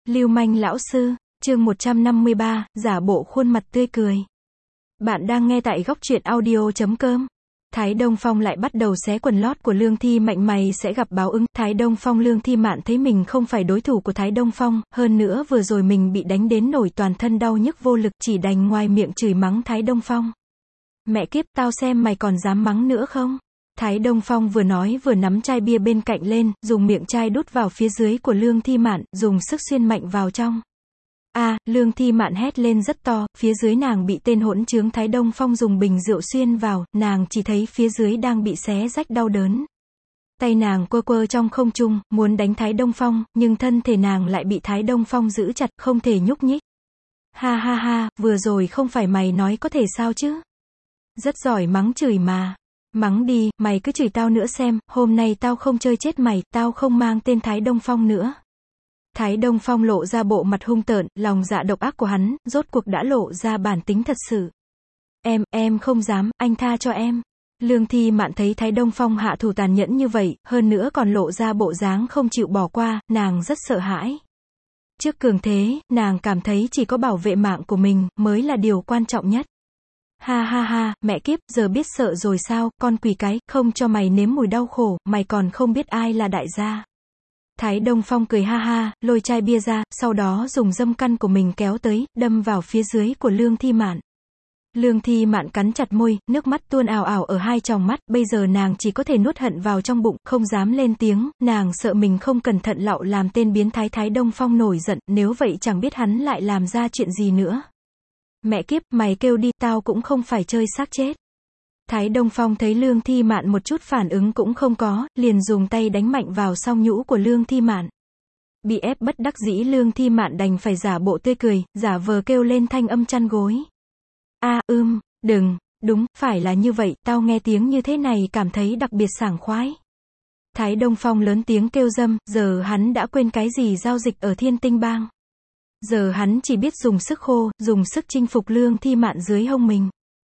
Lưu manh lão sư, chương 153, giả bộ khuôn mặt tươi cười. Bạn đang nghe tại góc truyện audio.com. Thái Đông Phong lại bắt đầu xé quần lót của Lương Thi Mạnh, mày sẽ gặp báo ứng. Thái Đông Phong. Lương Thi Mạn thấy mình không phải đối thủ của Thái Đông Phong, hơn nữa vừa rồi mình bị đánh đến nổi toàn thân đau nhức vô lực, chỉ đành ngoài miệng chửi mắng Thái Đông Phong. Mẹ kiếp, tao xem mày còn dám mắng nữa không? Thái Đông Phong vừa nói vừa nắm chai bia bên cạnh lên, dùng miệng chai đút vào phía dưới của Lương Thi Mạn, dùng sức xuyên mạnh vào trong. Lương Thi Mạn hét lên rất to, phía dưới nàng bị tên hỗn trướng Thái Đông Phong dùng bình rượu xuyên vào, nàng chỉ thấy phía dưới đang bị xé rách đau đớn. Tay nàng quơ quơ trong không trung, muốn đánh Thái Đông Phong, nhưng thân thể nàng lại bị Thái Đông Phong giữ chặt, không thể nhúc nhích. Ha ha ha, vừa rồi không phải mày nói có thể sao chứ? Rất giỏi mắng chửi mà. Mắng đi, mày cứ chửi tao nữa xem, hôm nay tao không chơi chết mày, tao không mang tên Thái Đông Phong nữa. Thái Đông Phong lộ ra bộ mặt hung tợn, lòng dạ độc ác của hắn, rốt cuộc đã lộ ra bản tính thật sự. Em không dám, anh tha cho em. Lương Thi Mạn thấy Thái Đông Phong hạ thủ tàn nhẫn như vậy, hơn nữa còn lộ ra bộ dáng không chịu bỏ qua, nàng rất sợ hãi. Trước cường thế, nàng cảm thấy chỉ có bảo vệ mạng của mình, mới là điều quan trọng nhất. Ha ha ha, mẹ kiếp, giờ biết sợ rồi sao, con quỷ cái, không cho mày nếm mùi đau khổ, mày còn không biết ai là đại gia. Thái Đông Phong cười ha ha, lôi chai bia ra, sau đó dùng dâm căn của mình kéo tới, đâm vào phía dưới của Lương Thi Mạn. Lương Thi Mạn cắn chặt môi, nước mắt tuôn ào ào ở hai tròng mắt, bây giờ nàng chỉ có thể nuốt hận vào trong bụng, không dám lên tiếng, nàng sợ mình không cẩn thận lạo làm tên biến thái Thái Đông Phong nổi giận, nếu vậy chẳng biết hắn lại làm ra chuyện gì nữa. Mẹ kiếp, mày kêu đi, tao cũng không phải chơi xác chết. Thái Đông Phong thấy Lương Thi Mạn một chút phản ứng cũng không có, liền dùng tay đánh mạnh vào song nhũ của Lương Thi Mạn. Bị ép bất đắc dĩ, Lương Thi Mạn đành phải giả bộ tươi cười, giả vờ kêu lên thanh âm chăn gối. Đừng, đúng, phải là như vậy, tao nghe tiếng như thế này cảm thấy đặc biệt sảng khoái. Thái Đông Phong lớn tiếng kêu dâm, giờ hắn đã quên cái gì giao dịch ở Thiên Tinh Bang. Giờ hắn chỉ biết dùng sức khô, dùng sức chinh phục Lương Thi Mạn dưới hông mình.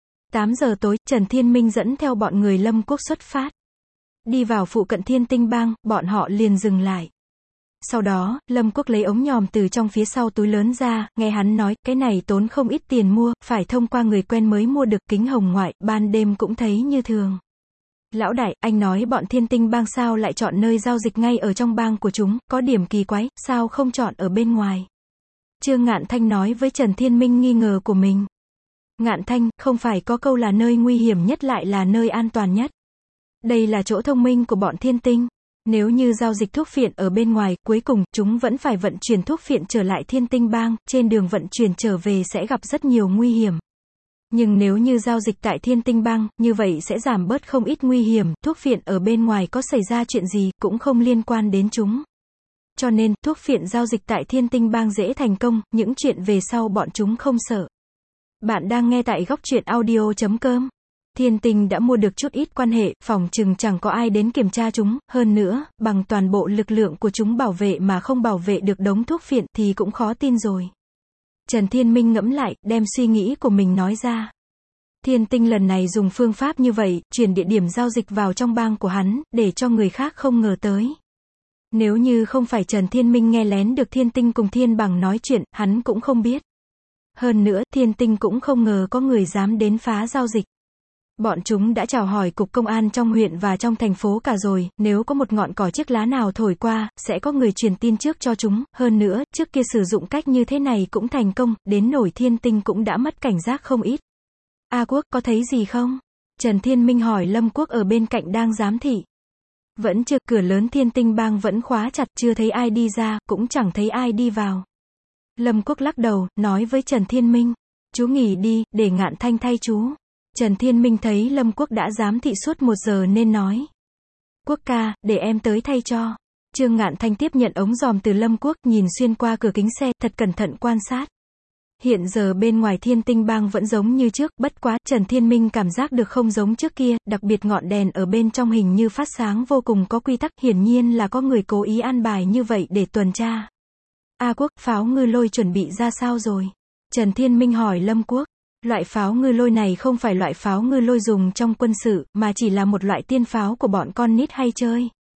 8 giờ tối, Trần Thiên Minh dẫn theo bọn người Lâm Quốc xuất phát. Đi vào phụ cận Thiên Tinh Bang, bọn họ liền dừng lại. Sau đó, Lâm Quốc lấy ống nhòm từ trong phía sau túi lớn ra, nghe hắn nói, cái này tốn không ít tiền mua, phải thông qua người quen mới mua được, kính hồng ngoại, ban đêm cũng thấy như thường. Lão đại, anh nói bọn Thiên Tinh Bang sao lại chọn nơi giao dịch ngay ở trong bang của chúng, có điểm kỳ quái, sao không chọn ở bên ngoài? Trương Ngạn Thanh nói với Trần Thiên Minh nghi ngờ của mình. Ngạn Thanh, không phải có câu là nơi nguy hiểm nhất lại là nơi an toàn nhất. Đây là chỗ thông minh của bọn Thiên Tinh. Nếu như giao dịch thuốc phiện ở bên ngoài, cuối cùng, chúng vẫn phải vận chuyển thuốc phiện trở lại Thiên Tinh Bang, trên đường vận chuyển trở về sẽ gặp rất nhiều nguy hiểm. Nhưng nếu như giao dịch tại Thiên Tinh Bang, như vậy sẽ giảm bớt không ít nguy hiểm, thuốc phiện ở bên ngoài có xảy ra chuyện gì, cũng không liên quan đến chúng. Cho nên, thuốc phiện giao dịch tại Thiên Tinh Bang dễ thành công, những chuyện về sau bọn chúng không sợ. Bạn đang nghe tại góc truyện audio.com. Thiên Tinh đã mua được chút ít quan hệ, phòng chừng chẳng có ai đến kiểm tra chúng, hơn nữa, bằng toàn bộ lực lượng của chúng bảo vệ mà không bảo vệ được đống thuốc phiện thì cũng khó tin rồi. Trần Thiên Minh ngẫm lại, đem suy nghĩ của mình nói ra. Thiên Tinh lần này dùng phương pháp như vậy, chuyển địa điểm giao dịch vào trong bang của hắn, để cho người khác không ngờ tới. Nếu như không phải Trần Thiên Minh nghe lén được Thiên Tinh cùng Thiên Bằng nói chuyện, hắn cũng không biết. Hơn nữa, Thiên Tinh cũng không ngờ có người dám đến phá giao dịch. Bọn chúng đã chào hỏi cục công an trong huyện và trong thành phố cả rồi, nếu có một ngọn cỏ chiếc lá nào thổi qua, sẽ có người truyền tin trước cho chúng, hơn nữa, trước kia sử dụng cách như thế này cũng thành công, đến nổi Thiên Tinh cũng đã mất cảnh giác không ít. Quốc, có thấy gì không? Trần Thiên Minh hỏi Lâm Quốc ở bên cạnh đang giám thị. Vẫn chưa, cửa lớn Thiên Tinh Bang vẫn khóa chặt, chưa thấy ai đi ra, cũng chẳng thấy ai đi vào. Lâm Quốc lắc đầu, nói với Trần Thiên Minh, chú nghỉ đi, để Ngạn Thanh thay chú. Trần Thiên Minh thấy Lâm Quốc đã giám thị suốt 1 giờ nên nói. Quốc ca, để em tới thay cho. Trương Ngạn Thanh tiếp nhận ống dòm từ Lâm Quốc, nhìn xuyên qua cửa kính xe, thật cẩn thận quan sát. Hiện giờ bên ngoài Thiên Tinh Bang vẫn giống như trước, bất quá, Trần Thiên Minh cảm giác được không giống trước kia, đặc biệt ngọn đèn ở bên trong hình như phát sáng vô cùng có quy tắc, hiển nhiên là có người cố ý an bài như vậy để tuần tra. Quốc, pháo ngư lôi chuẩn bị ra sao rồi? Trần Thiên Minh hỏi Lâm Quốc. Loại pháo ngư lôi này không phải loại pháo ngư lôi dùng trong quân sự, mà chỉ là một loại tiên pháo của bọn con nít hay chơi.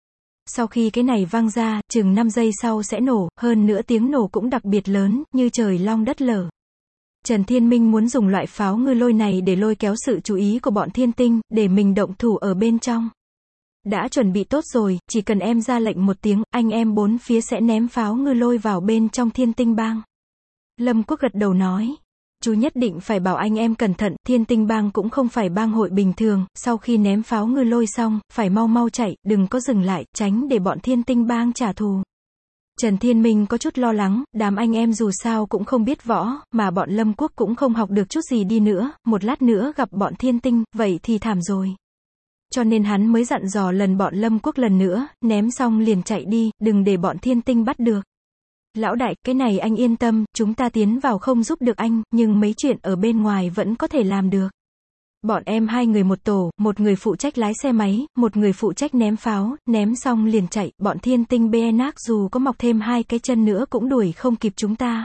sau khi cái này vang ra, chừng 5 giây sau sẽ nổ, hơn nữa tiếng nổ cũng đặc biệt lớn, như trời long đất lở. Trần Thiên Minh muốn dùng loại pháo ngư lôi này để lôi kéo sự chú ý của bọn thiên tinh, để mình động thủ ở bên trong. Đã chuẩn bị tốt rồi, chỉ cần em ra lệnh một tiếng, anh em bốn phía sẽ ném pháo ngư lôi vào bên trong thiên tinh bang. Lâm Quốc gật đầu nói. Chú nhất định phải bảo anh em cẩn thận, thiên tinh bang cũng không phải bang hội bình thường, sau khi ném pháo ngư lôi xong, phải mau mau chạy, đừng có dừng lại, tránh để bọn thiên tinh bang trả thù. Trần Thiên Minh có chút lo lắng, đám anh em dù sao cũng không biết võ, mà bọn Lâm Quốc cũng không học được chút gì đi nữa, một lát nữa gặp bọn thiên tinh, vậy thì thảm rồi. Cho nên hắn mới dặn dò lần bọn Lâm Quốc lần nữa, ném xong liền chạy đi, đừng để bọn thiên tinh bắt được. Lão đại, cái này anh yên tâm, chúng ta tiến vào không giúp được anh, nhưng mấy chuyện ở bên ngoài vẫn có thể làm được. Bọn em 2 người một tổ, một người phụ trách lái xe máy, một người phụ trách ném pháo, ném xong liền chạy, bọn thiên tinh BNH dù có mọc thêm 2 cái chân nữa cũng đuổi không kịp chúng ta.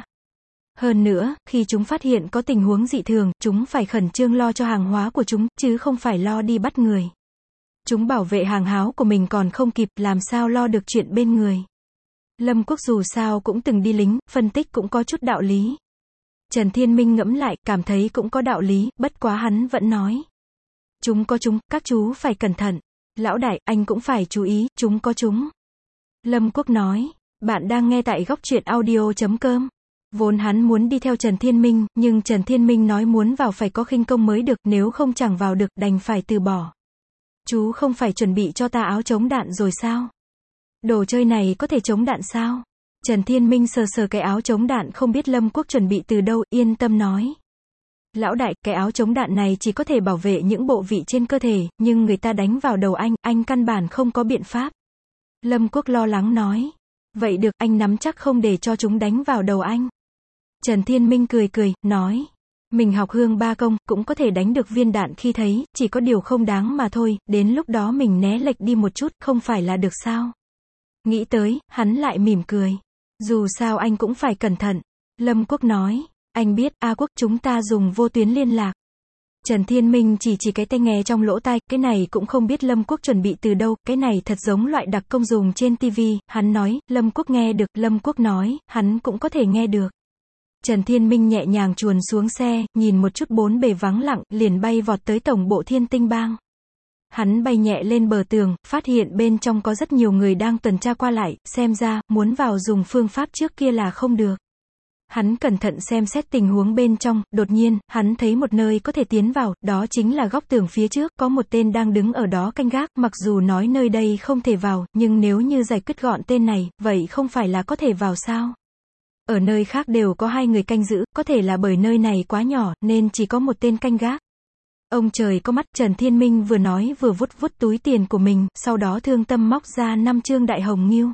Hơn nữa, khi chúng phát hiện có tình huống dị thường, chúng phải khẩn trương lo cho hàng hóa của chúng, chứ không phải lo đi bắt người. Chúng bảo vệ hàng háo của mình còn không kịp, làm sao lo được chuyện bên người. Lâm Quốc dù sao cũng từng đi lính, phân tích cũng có chút đạo lý. Trần Thiên Minh ngẫm lại, cảm thấy cũng có đạo lý, bất quá hắn vẫn nói. Chúng có chúng, các chú phải cẩn thận. Lão đại, anh cũng phải chú ý, chúng có chúng. Lâm Quốc nói, bạn đang nghe tại góc truyện audio.com. Vốn hắn muốn đi theo Trần Thiên Minh, nhưng Trần Thiên Minh nói muốn vào phải có khinh công mới được, nếu không chẳng vào được, đành phải từ bỏ. Chú không phải chuẩn bị cho ta áo chống đạn rồi sao? Đồ chơi này có thể chống đạn sao? Trần Thiên Minh sờ sờ cái áo chống đạn không biết Lâm Quốc chuẩn bị từ đâu, yên tâm nói. Lão đại, cái áo chống đạn này chỉ có thể bảo vệ những bộ vị trên cơ thể, nhưng người ta đánh vào đầu anh căn bản không có biện pháp. Lâm Quốc lo lắng nói. Vậy được, anh nắm chắc không để cho chúng đánh vào đầu anh. Trần Thiên Minh cười cười, nói. Mình học hương ba công, cũng có thể đánh được viên đạn khi thấy, chỉ có điều không đáng mà thôi, đến lúc đó mình né lệch đi một chút, không phải là được sao? Nghĩ tới, hắn lại mỉm cười. Dù sao anh cũng phải cẩn thận. Lâm Quốc nói, anh biết, A Quốc, chúng ta dùng vô tuyến liên lạc. Trần Thiên Minh chỉ cái tai nghe trong lỗ tai, cái này cũng không biết Lâm Quốc chuẩn bị từ đâu, cái này thật giống loại đặc công dùng trên TV, hắn nói, Lâm Quốc nghe được, Lâm Quốc nói, hắn cũng có thể nghe được. Trần Thiên Minh nhẹ nhàng chuồn xuống xe, nhìn một chút bốn bề vắng lặng, liền bay vọt tới tổng bộ thiên tinh bang. Hắn bay nhẹ lên bờ tường, phát hiện bên trong có rất nhiều người đang tuần tra qua lại, xem ra, muốn vào dùng phương pháp trước kia là không được. Hắn cẩn thận xem xét tình huống bên trong, đột nhiên, hắn thấy một nơi có thể tiến vào, đó chính là góc tường phía trước, có một tên đang đứng ở đó canh gác, mặc dù nói nơi đây không thể vào, nhưng nếu như giải quyết gọn tên này, vậy không phải là có thể vào sao? Ở nơi khác đều có 2 người canh giữ, có thể là bởi nơi này quá nhỏ, nên chỉ có một tên canh gác. Ông trời có mắt, Trần Thiên Minh vừa nói vừa vuốt vuốt túi tiền của mình, sau đó thương tâm móc ra 5 trương đại hồng nghiêu.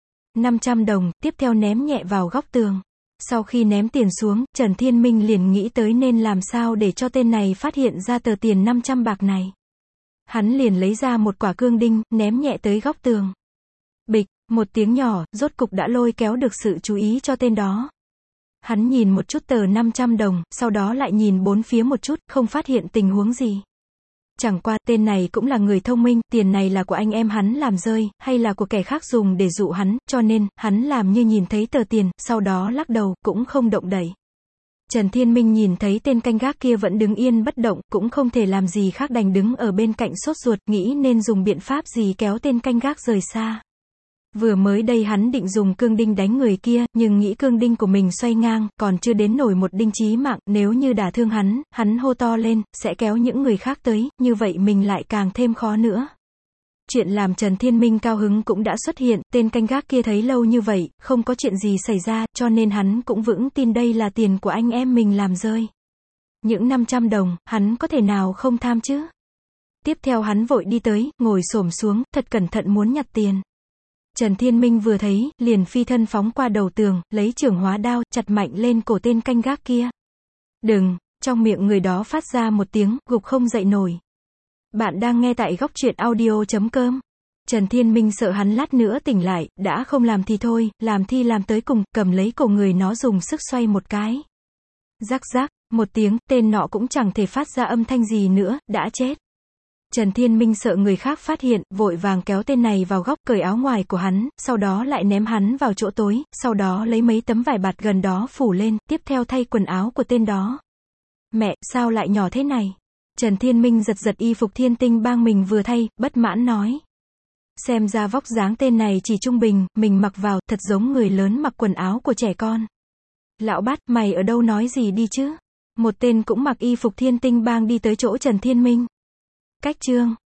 500 đồng, tiếp theo ném nhẹ vào góc tường. Sau khi ném tiền xuống, Trần Thiên Minh liền nghĩ tới nên làm sao để cho tên này phát hiện ra tờ tiền 500 bạc này. Hắn liền lấy ra một quả cương đinh, ném nhẹ tới góc tường. Bịch, một tiếng nhỏ, rốt cục đã lôi kéo được sự chú ý cho tên đó. Hắn nhìn một chút tờ 500 đồng, sau đó lại nhìn bốn phía một chút, không phát hiện tình huống gì. Chẳng qua, tên này cũng là người thông minh, tiền này là của anh em hắn làm rơi, hay là của kẻ khác dùng để dụ hắn, cho nên, hắn làm như nhìn thấy tờ tiền, sau đó lắc đầu, cũng không động đậy. Trần Thiên Minh nhìn thấy tên canh gác kia vẫn đứng yên bất động, cũng không thể làm gì khác đành đứng ở bên cạnh sốt ruột, nghĩ nên dùng biện pháp gì kéo tên canh gác rời xa. Vừa mới đây hắn định dùng cương đinh đánh người kia, nhưng nghĩ cương đinh của mình xoay ngang, còn chưa đến nổi một đinh chí mạng, nếu như đả thương hắn hô to lên, sẽ kéo những người khác tới, như vậy mình lại càng thêm khó nữa. Chuyện làm Trần Thiên Minh cao hứng cũng đã xuất hiện, tên canh gác kia thấy lâu như vậy, không có chuyện gì xảy ra, cho nên hắn cũng vững tin đây là tiền của anh em mình làm rơi. Những 500 đồng, hắn có thể nào không tham chứ? Tiếp theo hắn vội đi tới, ngồi xổm xuống, thật cẩn thận muốn nhặt tiền. Trần Thiên Minh vừa thấy, liền phi thân phóng qua đầu tường, lấy chưởng hóa đao, chặt mạnh lên cổ tên canh gác kia. Đừng, trong miệng người đó phát ra một tiếng, gục không dậy nổi. Bạn đang nghe tại góc truyện audio.com. Trần Thiên Minh sợ hắn lát nữa tỉnh lại, đã không làm thì thôi, làm thì làm tới cùng, cầm lấy cổ người nó dùng sức xoay một cái. Rắc rắc, một tiếng, tên nọ cũng chẳng thể phát ra âm thanh gì nữa, đã chết. Trần Thiên Minh sợ người khác phát hiện, vội vàng kéo tên này vào góc, cởi áo ngoài của hắn, sau đó lại ném hắn vào chỗ tối, sau đó lấy mấy tấm vải bạt gần đó phủ lên, tiếp theo thay quần áo của tên đó. Mẹ, sao lại nhỏ thế này? Trần Thiên Minh giật giật y phục Thiên Tinh Bang mình vừa thay, bất mãn nói. Xem ra vóc dáng tên này chỉ trung bình, mình mặc vào, thật giống người lớn mặc quần áo của trẻ con. Lão Bát, mày ở đâu nói gì đi chứ? Một tên cũng mặc y phục Thiên Tinh Bang đi tới chỗ Trần Thiên Minh. Cách chương